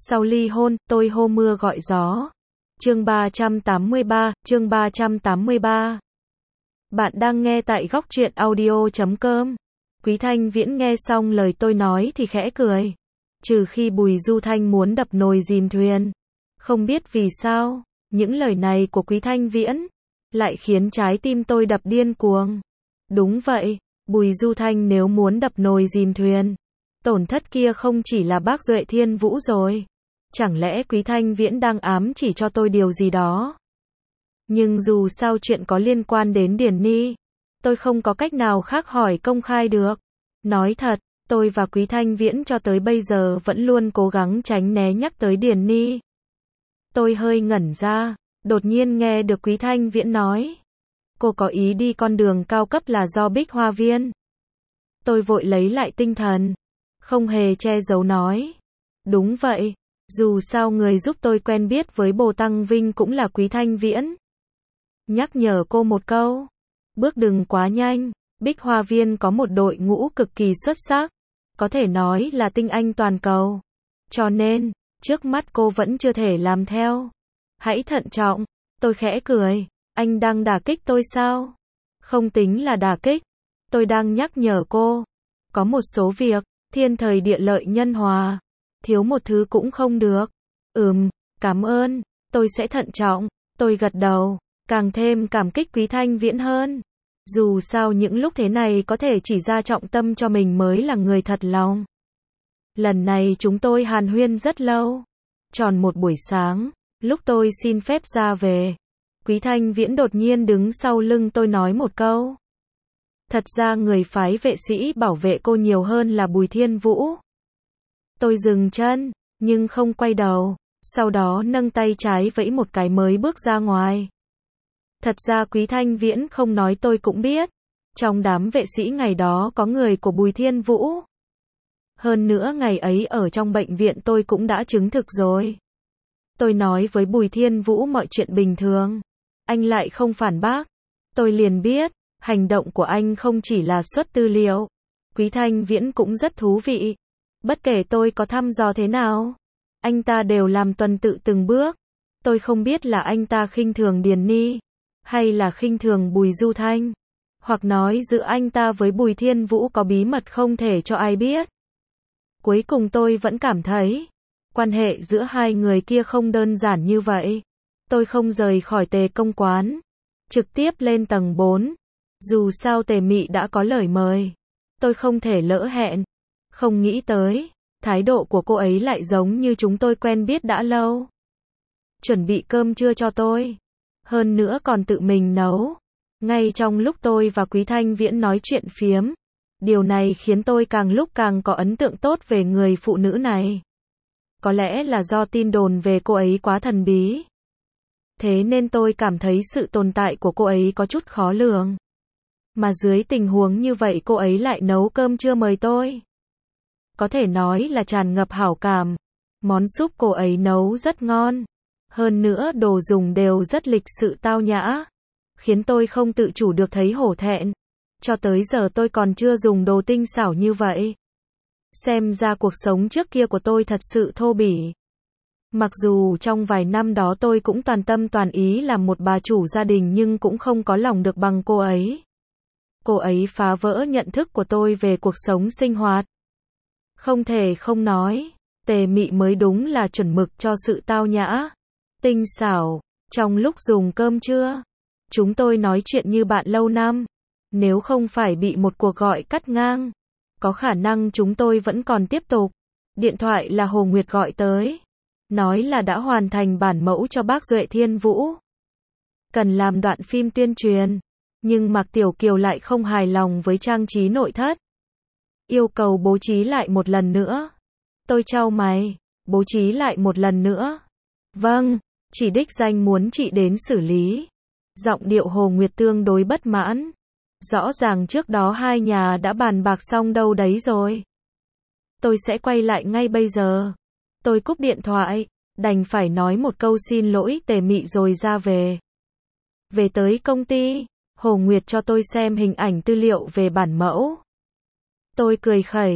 Sau ly hôn, tôi hô mưa gọi gió. Chương 383. Bạn đang nghe tại góc truyện audio.com. Quý Thanh Viễn nghe xong lời tôi nói thì khẽ cười. Trừ khi Bùi Du Thanh muốn đập nồi dìm thuyền. Không biết vì sao, những lời này của Quý Thanh Viễn lại khiến trái tim tôi đập điên cuồng. Đúng vậy, Bùi Du Thanh nếu muốn đập nồi dìm thuyền, tổn thất kia không chỉ là bác Duệ Thiên Vũ rồi. Chẳng lẽ Quý Thanh Viễn đang ám chỉ cho tôi điều gì đó? Nhưng dù sao chuyện có liên quan đến Điền Ni, tôi không có cách nào khác hỏi công khai được. Nói thật, tôi và Quý Thanh Viễn cho tới bây giờ vẫn luôn cố gắng tránh né nhắc tới Điền Ni. Tôi hơi ngẩn ra, đột nhiên nghe được Quý Thanh Viễn nói. Cô có ý đi con đường cao cấp là do Bích Hoa Viên. Tôi vội lấy lại tinh thần, không hề che giấu nói. Đúng vậy, dù sao người giúp tôi quen biết với Bồ Tăng Vinh cũng là Quý Thanh Viễn. Nhắc nhở cô một câu, bước đừng quá nhanh, Bích Hoa Viên có một đội ngũ cực kỳ xuất sắc, có thể nói là tinh anh toàn cầu. Cho nên, trước mắt cô vẫn chưa thể làm theo. Hãy thận trọng, tôi khẽ cười, anh đang đả kích tôi sao? Không tính là đả kích, tôi đang nhắc nhở cô. Có một số việc, thiên thời địa lợi nhân hòa, thiếu một thứ cũng không được. Cảm ơn, tôi sẽ thận trọng, tôi gật đầu, càng thêm cảm kích Quý Thanh Viễn hơn. Dù sao những lúc thế này có thể chỉ ra trọng tâm cho mình mới là người thật lòng. Lần này chúng tôi hàn huyên rất lâu, tròn một buổi sáng, lúc tôi xin phép ra về, Quý Thanh Viễn đột nhiên đứng sau lưng tôi nói một câu. Thật ra người phái vệ sĩ bảo vệ cô nhiều hơn là Bùi Thiên Vũ. Tôi dừng chân, nhưng không quay đầu, sau đó nâng tay trái vẫy một cái mới bước ra ngoài. Thật ra Quý Thanh Viễn không nói tôi cũng biết, trong đám vệ sĩ ngày đó có người của Bùi Thiên Vũ. Hơn nữa ngày ấy ở trong bệnh viện tôi cũng đã chứng thực rồi. Tôi nói với Bùi Thiên Vũ mọi chuyện bình thường, anh lại không phản bác. Tôi liền biết, hành động của anh không chỉ là xuất tư liệu. Quý Thanh Viễn cũng rất thú vị. Bất kể tôi có thăm dò thế nào, anh ta đều làm tuần tự từng bước. Tôi không biết là anh ta khinh thường Điền Ni, hay là khinh thường Bùi Du Thanh, hoặc nói giữa anh ta với Bùi Thiên Vũ có bí mật không thể cho ai biết. Cuối cùng tôi vẫn cảm thấy, quan hệ giữa hai người kia không đơn giản như vậy. Tôi không rời khỏi Tề Công Quán, trực tiếp lên tầng 4. Dù sao Tề Mị đã có lời mời, tôi không thể lỡ hẹn. Không nghĩ tới, thái độ của cô ấy lại giống như chúng tôi quen biết đã lâu. Chuẩn bị cơm trưa cho tôi, hơn nữa còn tự mình nấu. Ngay trong lúc tôi và Quý Thanh Viễn nói chuyện phiếm, điều này khiến tôi càng lúc càng có ấn tượng tốt về người phụ nữ này. Có lẽ là do tin đồn về cô ấy quá thần bí, thế nên tôi cảm thấy sự tồn tại của cô ấy có chút khó lường. Mà dưới tình huống như vậy cô ấy lại nấu cơm trưa mời tôi. Có thể nói là tràn ngập hảo cảm. Món súp cô ấy nấu rất ngon. Hơn nữa đồ dùng đều rất lịch sự tao nhã, khiến tôi không tự chủ được thấy hổ thẹn. Cho tới giờ tôi còn chưa dùng đồ tinh xảo như vậy. Xem ra cuộc sống trước kia của tôi thật sự thô bỉ. Mặc dù trong vài năm đó tôi cũng toàn tâm toàn ý làm một bà chủ gia đình nhưng cũng không có lòng được bằng cô ấy. Cô ấy phá vỡ nhận thức của tôi về cuộc sống sinh hoạt. Không thể không nói, Tề Mị mới đúng là chuẩn mực cho sự tao nhã, tinh xảo. Trong lúc dùng cơm trưa, chúng tôi nói chuyện như bạn lâu năm. Nếu không phải bị một cuộc gọi cắt ngang, có khả năng chúng tôi vẫn còn tiếp tục. Điện thoại là Hồ Nguyệt gọi tới, nói là đã hoàn thành bản mẫu cho bác Duệ Thiên Vũ, cần làm đoạn phim tuyên truyền. Nhưng Mạc Tiểu Kiều lại không hài lòng với trang trí nội thất, yêu cầu bố trí lại một lần nữa. Tôi chau mày, bố trí lại một lần nữa? Vâng, chỉ đích danh muốn chị đến xử lý. Giọng điệu Hồ Nguyệt tương đối bất mãn. Rõ ràng trước đó hai nhà đã bàn bạc xong đâu đấy rồi. Tôi sẽ quay lại ngay bây giờ. Tôi cúp điện thoại, đành phải nói một câu xin lỗi Tề Mị rồi ra về. Về tới công ty, Hồ Nguyệt cho tôi xem hình ảnh tư liệu về bản mẫu. Tôi cười khẩy,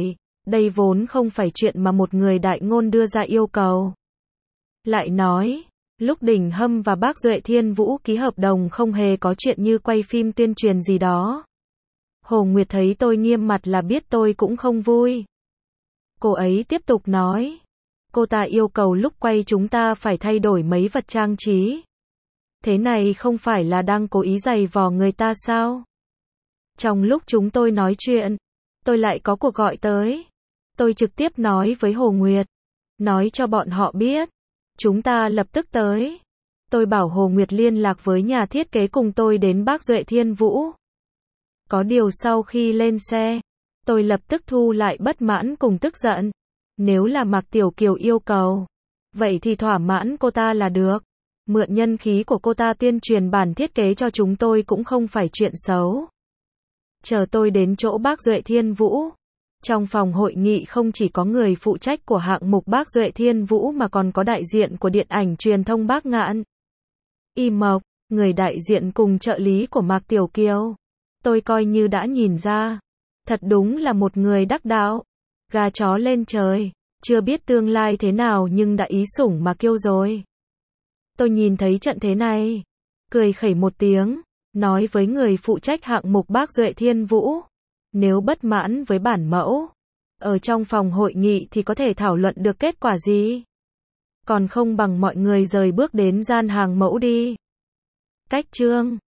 Đây vốn không phải chuyện mà một người đại ngôn đưa ra yêu cầu. Lại nói, lúc Đình Hâm và bác Duệ Thiên Vũ ký hợp đồng không hề có chuyện như quay phim tuyên truyền gì đó. Hồ Nguyệt thấy tôi nghiêm mặt là biết tôi cũng không vui. Cô ấy tiếp tục nói, cô ta yêu cầu lúc quay chúng ta phải thay đổi mấy vật trang trí. Thế này không phải là đang cố ý giày vò người ta sao? Trong lúc chúng tôi nói chuyện, tôi lại có cuộc gọi tới. Tôi trực tiếp nói với Hồ Nguyệt, nói cho bọn họ biết, chúng ta lập tức tới. Tôi bảo Hồ Nguyệt liên lạc với nhà thiết kế cùng tôi đến bác Duệ Thiên Vũ. Có điều sau khi lên xe, tôi lập tức thu lại bất mãn cùng tức giận. Nếu là Mạc Tiểu Kiều yêu cầu, vậy thì thỏa mãn cô ta là được. Mượn nhân khí của cô ta tuyên truyền bản thiết kế cho chúng tôi cũng không phải chuyện xấu. Chờ tôi đến chỗ bác Duệ Thiên Vũ. Trong phòng hội nghị không chỉ có người phụ trách của hạng mục bác Duệ Thiên Vũ mà còn có đại diện của điện ảnh truyền thông Bác Ngạn. Y Mộc, người đại diện cùng trợ lý của Mạc Tiểu Kiều. Tôi coi như đã nhìn ra. Thật đúng là một người đắc đạo. Gà chó lên trời. Chưa biết tương lai thế nào nhưng đã ý sủng mà kêu rồi. Tôi nhìn thấy trận thế này. Cười khẩy một tiếng. Nói với người phụ trách hạng mục bác Duệ Thiên Vũ. Nếu bất mãn với bản mẫu, ở trong phòng hội nghị thì có thể thảo luận được kết quả gì? Còn không bằng mọi người rời bước đến gian hàng mẫu đi. Cách chương